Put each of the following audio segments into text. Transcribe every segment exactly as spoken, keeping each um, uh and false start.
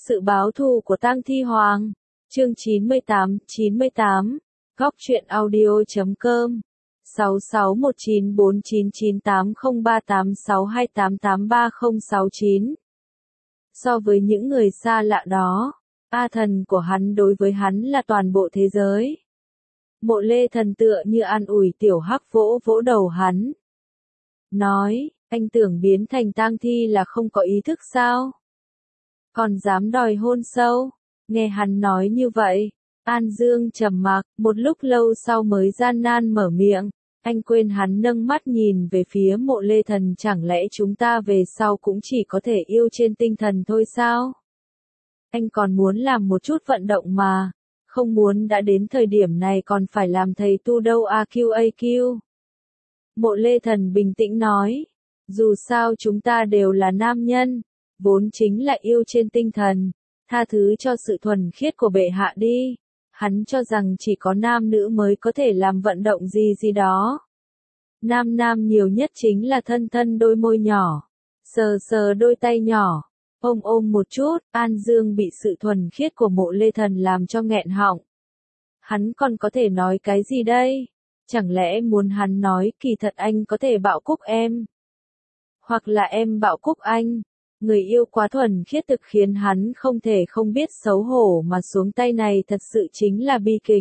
Sự báo thù của tang thi hoàng. Chương chín mươi tám, chín mươi tám. Góc truyện audio chấm com. sáu sáu một chín bốn chín chín tám không ba tám sáu hai tám tám ba không sáu chín. So với những người xa lạ đó, A Thần của hắn đối với hắn là toàn bộ thế giới. Mộ Lê Thần tựa như an ủi tiểu hắc vỗ vỗ đầu hắn. Nói, anh tưởng biến thành tang thi là không có ý thức sao? Còn dám đòi hôn sâu? Nghe hắn nói như vậy, An Dương trầm mặc, một lúc lâu sau mới gian nan mở miệng. Anh quên hắn nâng mắt nhìn về phía Mộ Lê Thần, chẳng lẽ chúng ta về sau cũng chỉ có thể yêu trên tinh thần thôi sao? Anh còn muốn làm một chút vận động mà, không muốn đã đến thời điểm này còn phải làm thầy tu đâu a quy a quy. Mộ Lê Thần bình tĩnh nói, dù sao chúng ta đều là nam nhân, vốn chính là yêu trên tinh thần, tha thứ cho sự thuần khiết của bệ hạ đi. Hắn cho rằng chỉ có nam nữ mới có thể làm vận động gì gì đó. Nam nam nhiều nhất chính là thân thân đôi môi nhỏ, sờ sờ đôi tay nhỏ, ôm ôm một chút. An Dương bị sự thuần khiết của Mộ Lê Thần làm cho nghẹn họng. Hắn còn có thể nói cái gì đây? Chẳng lẽ muốn hắn nói kỳ thật anh có thể bạo cúc em? Hoặc là em bạo cúc anh? Người yêu quá thuần khiết thực khiến hắn không thể không biết xấu hổ mà xuống tay này thật sự chính là bi kịch.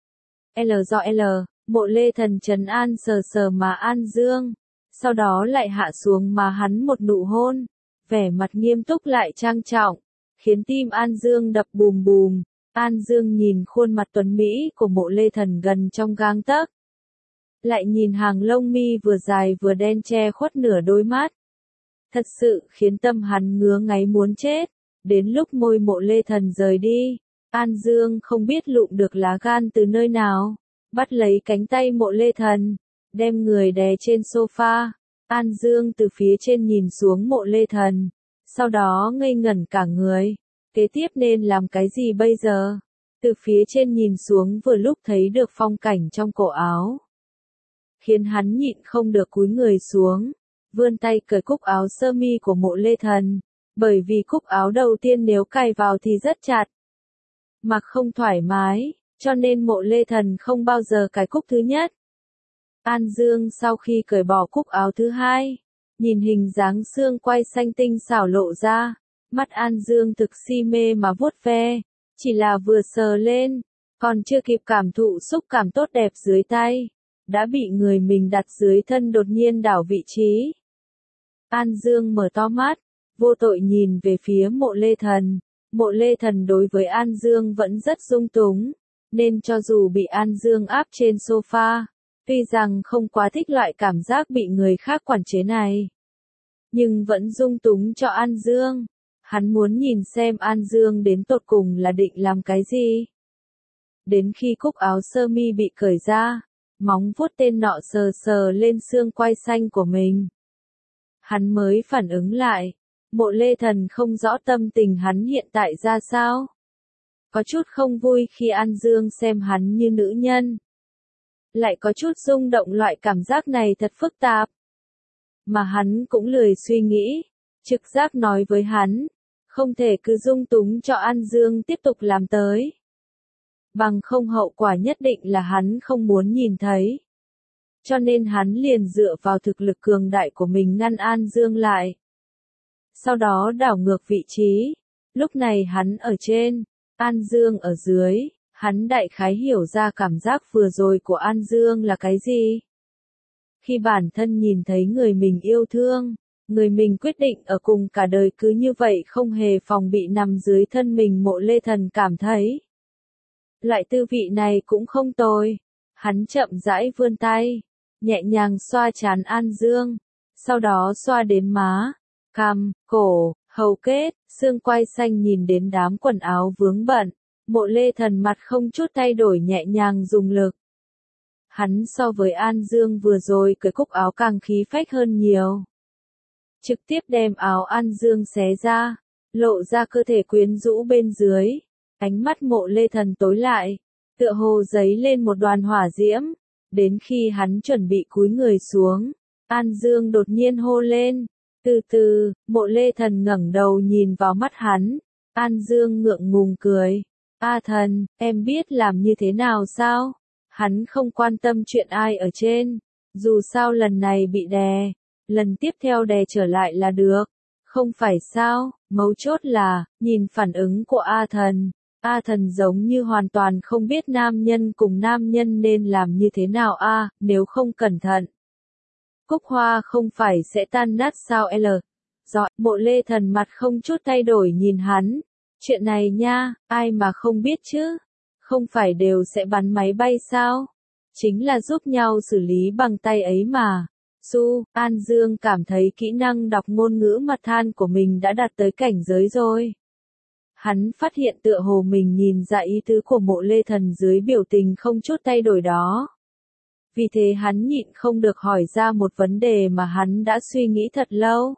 L do L, Mộ Lê Thần trấn an sờ sờ mà An Dương, sau đó lại hạ xuống mà hắn một nụ hôn, vẻ mặt nghiêm túc lại trang trọng, khiến tim An Dương đập bùm bùm. An Dương nhìn khuôn mặt tuấn mỹ của Mộ Lê Thần gần trong gang tấc, lại nhìn hàng lông mi vừa dài vừa đen che khuất nửa đôi mắt. Thật sự khiến tâm hắn ngứa ngáy muốn chết. Đến lúc môi Mộ Lê Thần rời đi, An Dương không biết lụm được lá gan từ nơi nào, bắt lấy cánh tay Mộ Lê Thần, đem người đè trên sofa. An Dương từ phía trên nhìn xuống Mộ Lê Thần, sau đó ngây ngẩn cả người. Kế tiếp nên làm cái gì bây giờ? Từ phía trên nhìn xuống vừa lúc thấy được phong cảnh trong cổ áo, khiến hắn nhịn không được cúi người xuống, vươn tay cởi cúc áo sơ mi của Mộ Lê Thần, bởi vì cúc áo đầu tiên nếu cài vào thì rất chặt, mặc không thoải mái, cho nên Mộ Lê Thần không bao giờ cài cúc thứ nhất. An Dương sau khi cởi bỏ cúc áo thứ hai, nhìn hình dáng xương quai xanh tinh xảo lộ ra, mắt An Dương thực si mê mà vuốt ve, chỉ là vừa sờ lên, còn chưa kịp cảm thụ xúc cảm tốt đẹp dưới tay, đã bị người mình đặt dưới thân đột nhiên đảo vị trí. An Dương mở to mắt, vô tội nhìn về phía Mộ Lê Thần. Mộ Lê Thần đối với An Dương vẫn rất dung túng, nên cho dù bị An Dương áp trên sofa, tuy rằng không quá thích loại cảm giác bị người khác quản chế này, nhưng vẫn dung túng cho An Dương. Hắn muốn nhìn xem An Dương đến tột cùng là định làm cái gì. Đến khi cúc áo sơ mi bị cởi ra, móng vuốt tên nọ sờ sờ lên xương quai xanh của mình, hắn mới phản ứng lại. Mộ Lê Thần không rõ tâm tình hắn hiện tại ra sao. Có chút không vui khi An Dương xem hắn như nữ nhân. Lại có chút rung động, loại cảm giác này thật phức tạp. Mà hắn cũng lười suy nghĩ. Trực giác nói với hắn, không thể cứ dung túng cho An Dương tiếp tục làm tới. Bằng không hậu quả nhất định là hắn không muốn nhìn thấy. Cho nên hắn liền dựa vào thực lực cường đại của mình ngăn An Dương lại. Sau đó đảo ngược vị trí. Lúc này hắn ở trên, An Dương ở dưới. Hắn đại khái hiểu ra cảm giác vừa rồi của An Dương là cái gì. Khi bản thân nhìn thấy người mình yêu thương, người mình quyết định ở cùng cả đời cứ như vậy không hề phòng bị nằm dưới thân mình, Mộ Lê Thần cảm thấy loại tư vị này cũng không tồi. Hắn chậm rãi vươn tay, nhẹ nhàng xoa trán An Dương, sau đó xoa đến má, cằm, cổ, hầu kết, xương quai xanh. Nhìn đến đám quần áo vướng bận, Mộ Lê Thần mặt không chút thay đổi nhẹ nhàng dùng lực. Hắn so với An Dương vừa rồi cởi cúc áo càng khí phách hơn nhiều. Trực tiếp đem áo An Dương xé ra, lộ ra cơ thể quyến rũ bên dưới. Ánh mắt Mộ Lê Thần tối lại, tựa hồ giấy lên một đoàn hỏa diễm. Đến khi hắn chuẩn bị cúi người xuống, An Dương đột nhiên hô lên. Từ từ, Mộ Lê Thần ngẩng đầu nhìn vào mắt hắn, An Dương ngượng ngùng cười. A Thần, em biết làm như thế nào sao? Hắn không quan tâm chuyện ai ở trên. Dù sao lần này bị đè, lần tiếp theo đè trở lại là được. Không phải sao, mấu chốt là, nhìn phản ứng của A Thần. A Thần giống như hoàn toàn không biết nam nhân cùng nam nhân nên làm như thế nào a, nếu không cẩn thận. Cúc hoa không phải sẽ tan nát sao L. Rồi, Mộ Lê Thần mặt không chút thay đổi nhìn hắn. Chuyện này nha, ai mà không biết chứ? Không phải đều sẽ bắn máy bay sao? Chính là giúp nhau xử lý bằng tay ấy mà. Su, An Dương cảm thấy kỹ năng đọc ngôn ngữ mặt than của mình đã đạt tới cảnh giới rồi. Hắn phát hiện tựa hồ mình nhìn ra ý tứ của Mộ Lê Thần dưới biểu tình không chút thay đổi đó. Vì thế hắn nhịn không được hỏi ra một vấn đề mà hắn đã suy nghĩ thật lâu.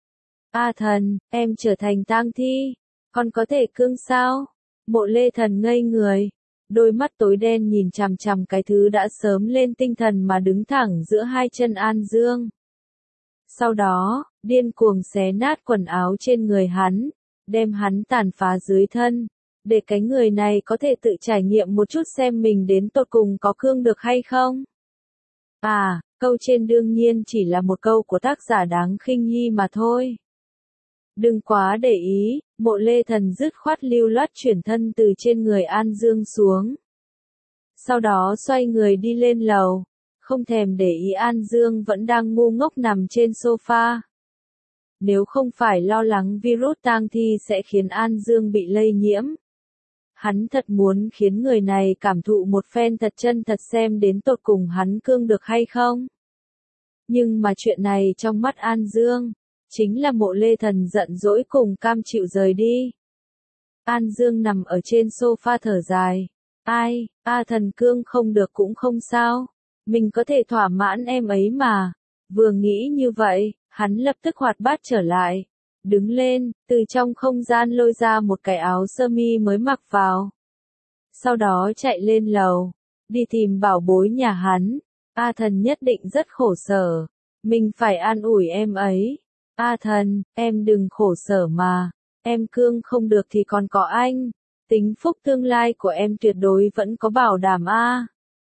A Thần, em trở thành tang thi, còn có thể cương sao? Mộ Lê Thần ngây người, đôi mắt tối đen nhìn chằm chằm cái thứ đã sớm lên tinh thần mà đứng thẳng giữa hai chân An Dương. Sau đó, điên cuồng xé nát quần áo trên người hắn, đem hắn tàn phá dưới thân, để cái người này có thể tự trải nghiệm một chút xem mình đến tột cùng có cương được hay không. À, câu trên đương nhiên chỉ là một câu của tác giả đáng khinh nhi mà thôi. Đừng quá để ý, Mộ Lê Thần dứt khoát lưu loát chuyển thân từ trên người An Dương xuống. Sau đó xoay người đi lên lầu, không thèm để ý An Dương vẫn đang ngu ngốc nằm trên sofa. Nếu không phải lo lắng virus tang thi sẽ khiến An Dương bị lây nhiễm. Hắn thật muốn khiến người này cảm thụ một phen thật chân thật xem đến tột cùng hắn cương được hay không. Nhưng mà chuyện này trong mắt An Dương, chính là Mộ Lê Thần giận dỗi cùng cam chịu rời đi. An Dương nằm ở trên sofa thở dài. Ai, A Thần cương không được cũng không sao. Mình có thể thỏa mãn em ấy mà. Vừa nghĩ như vậy, hắn lập tức hoạt bát trở lại. Đứng lên, từ trong không gian lôi ra một cái áo sơ mi mới mặc vào. Sau đó chạy lên lầu, đi tìm bảo bối nhà hắn. A Thần nhất định rất khổ sở. Mình phải an ủi em ấy. A Thần, em đừng khổ sở mà. Em cương không được thì còn có anh. Tính phúc tương lai của em tuyệt đối vẫn có bảo đảm a.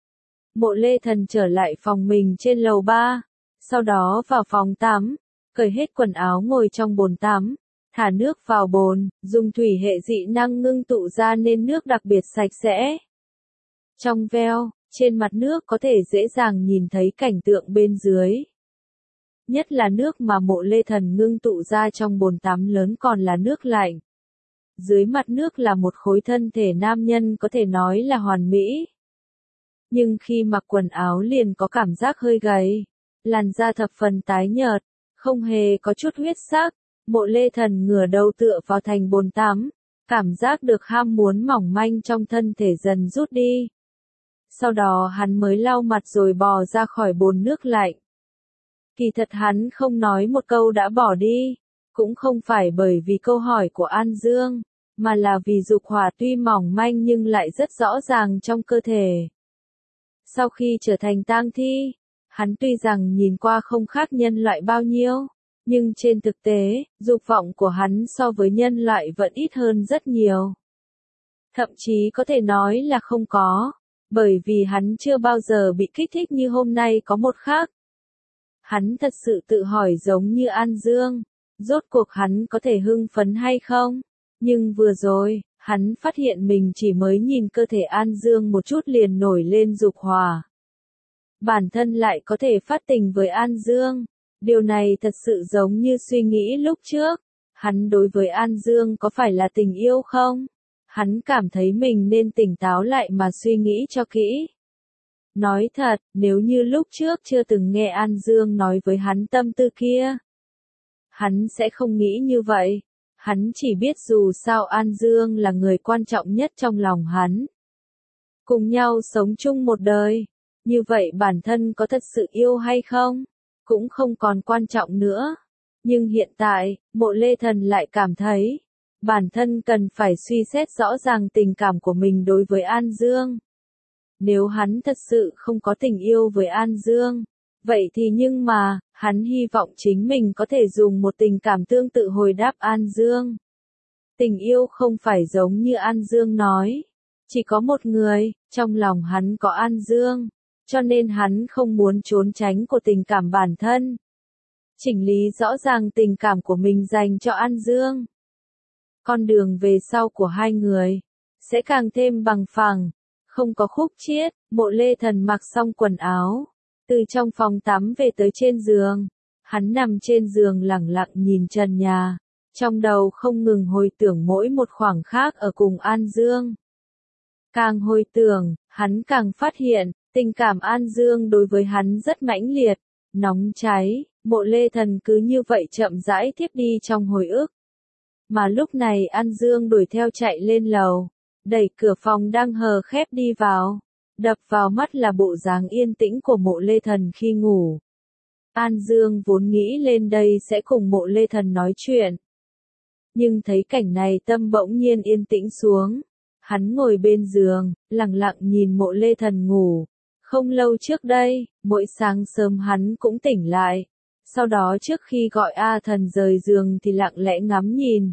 Mộ Lê Thần trở lại phòng mình trên lầu ba. Sau đó vào phòng tắm, cởi hết quần áo ngồi trong bồn tắm, thả nước vào bồn, dùng thủy hệ dị năng ngưng tụ ra nên nước đặc biệt sạch sẽ. Trong veo, trên mặt nước có thể dễ dàng nhìn thấy cảnh tượng bên dưới. Nhất là nước mà Mộ Lê Thần ngưng tụ ra trong bồn tắm lớn còn là nước lạnh. Dưới mặt nước là một khối thân thể nam nhân có thể nói là hoàn mỹ. Nhưng khi mặc quần áo liền có cảm giác hơi gầy, làn da thập phần tái nhợt, không hề có chút huyết sắc. Mộ Lê Thần ngửa đầu tựa vào thành bồn tắm, cảm giác được ham muốn mỏng manh trong thân thể dần rút đi. Sau đó hắn mới lau mặt rồi bò ra khỏi bồn nước lạnh. Kỳ thật hắn không nói một câu đã bỏ đi, cũng không phải bởi vì câu hỏi của An Dương, mà là vì dục hỏa tuy mỏng manh nhưng lại rất rõ ràng trong cơ thể. Sau khi trở thành tang thi, hắn tuy rằng nhìn qua không khác nhân loại bao nhiêu, nhưng trên thực tế, dục vọng của hắn so với nhân loại vẫn ít hơn rất nhiều. Thậm chí có thể nói là không có, bởi vì hắn chưa bao giờ bị kích thích như hôm nay có một khác. Hắn thật sự tự hỏi giống như An Dương, rốt cuộc hắn có thể hưng phấn hay không? Nhưng vừa rồi, hắn phát hiện mình chỉ mới nhìn cơ thể An Dương một chút liền nổi lên dục hỏa. Bản thân lại có thể phát tình với An Dương. Điều này thật sự giống như suy nghĩ lúc trước. Hắn đối với An Dương có phải là tình yêu không? Hắn cảm thấy mình nên tỉnh táo lại mà suy nghĩ cho kỹ. Nói thật, nếu như lúc trước chưa từng nghe An Dương nói với hắn tâm tư kia, hắn sẽ không nghĩ như vậy. Hắn chỉ biết dù sao An Dương là người quan trọng nhất trong lòng hắn. Cùng nhau sống chung một đời, như vậy bản thân có thật sự yêu hay không, cũng không còn quan trọng nữa. Nhưng hiện tại, Mộ Lê Thần lại cảm thấy, bản thân cần phải suy xét rõ ràng tình cảm của mình đối với An Dương. Nếu hắn thật sự không có tình yêu với An Dương, vậy thì nhưng mà, hắn hy vọng chính mình có thể dùng một tình cảm tương tự hồi đáp An Dương. Tình yêu không phải giống như An Dương nói. Chỉ có một người, trong lòng hắn có An Dương. Cho nên hắn không muốn trốn tránh của tình cảm bản thân. Chỉnh lý rõ ràng tình cảm của mình dành cho An Dương. Con đường về sau của hai người sẽ càng thêm bằng phẳng, không có khúc chiết. Mộ Lê Thần mặc xong quần áo, từ trong phòng tắm về tới trên giường. Hắn nằm trên giường lẳng lặng nhìn trần nhà, trong đầu không ngừng hồi tưởng mỗi một khoảng khắc ở cùng An Dương. Càng hồi tưởng, hắn càng phát hiện, tình cảm An Dương đối với hắn rất mãnh liệt, nóng cháy. Mộ Lê Thần cứ như vậy chậm rãi tiếp đi trong hồi ức. Mà lúc này An Dương đuổi theo chạy lên lầu, đẩy cửa phòng đang hờ khép đi vào. Đập vào mắt là bộ dáng yên tĩnh của Mộ Lê Thần khi ngủ. An Dương vốn nghĩ lên đây sẽ cùng Mộ Lê Thần nói chuyện. Nhưng thấy cảnh này tâm bỗng nhiên yên tĩnh xuống. Hắn ngồi bên giường, lặng lặng nhìn Mộ Lê Thần ngủ. Không lâu trước đây, mỗi sáng sớm hắn cũng tỉnh lại. Sau đó trước khi gọi A Thần rời giường thì lặng lẽ ngắm nhìn.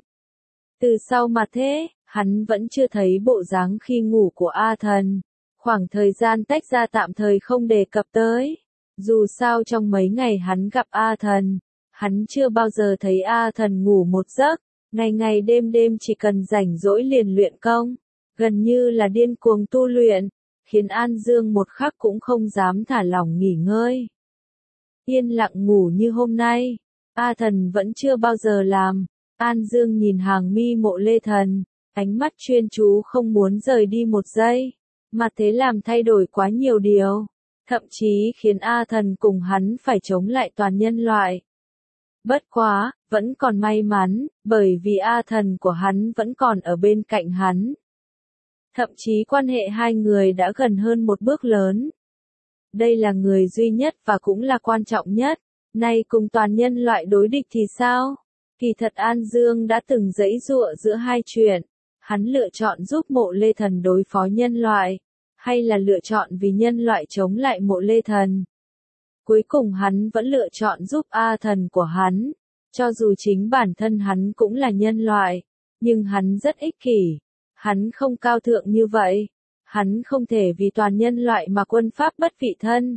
Từ sau mà thế, hắn vẫn chưa thấy bộ dáng khi ngủ của A Thần. Khoảng thời gian tách ra tạm thời không đề cập tới. Dù sao trong mấy ngày hắn gặp A Thần, hắn chưa bao giờ thấy A Thần ngủ một giấc. Ngày ngày đêm đêm chỉ cần rảnh rỗi liền luyện công. Gần như là điên cuồng tu luyện. Khiến An Dương một khắc cũng không dám thả lỏng nghỉ ngơi. Yên lặng ngủ như hôm nay, A Thần vẫn chưa bao giờ làm. An Dương nhìn hàng mi Mộ Lê Thần, ánh mắt chuyên chú không muốn rời đi một giây. Mà thế làm thay đổi quá nhiều điều, thậm chí khiến A Thần cùng hắn phải chống lại toàn nhân loại. Bất quá, vẫn còn may mắn, bởi vì A Thần của hắn vẫn còn ở bên cạnh hắn. Thậm chí quan hệ hai người đã gần hơn một bước lớn. Đây là người duy nhất và cũng là quan trọng nhất. Nay cùng toàn nhân loại đối địch thì sao? Kỳ thật An Dương đã từng giãy giụa giữa hai chuyện. Hắn lựa chọn giúp Mộ Lê Thần đối phó nhân loại, hay là lựa chọn vì nhân loại chống lại Mộ Lê Thần. Cuối cùng hắn vẫn lựa chọn giúp A Thần của hắn. Cho dù chính bản thân hắn cũng là nhân loại, nhưng hắn rất ích kỷ. Hắn không cao thượng như vậy. Hắn không thể vì toàn nhân loại mà quân pháp bất vị thân.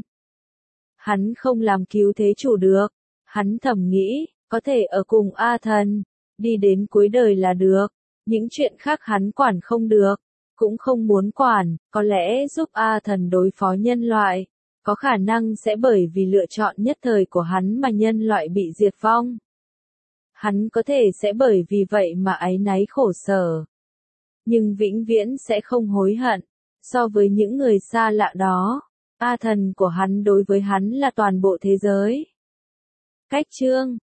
Hắn không làm cứu thế chủ được. Hắn thầm nghĩ, có thể ở cùng A Thần, đi đến cuối đời là được. Những chuyện khác hắn quản không được, cũng không muốn quản. Có lẽ giúp A Thần đối phó nhân loại, có khả năng sẽ bởi vì lựa chọn nhất thời của hắn mà nhân loại bị diệt vong. Hắn có thể sẽ bởi vì vậy mà áy náy khổ sở. Nhưng vĩnh viễn sẽ không hối hận. So với những người xa lạ đó, A Thần của hắn đối với hắn là toàn bộ thế giới. Cách chương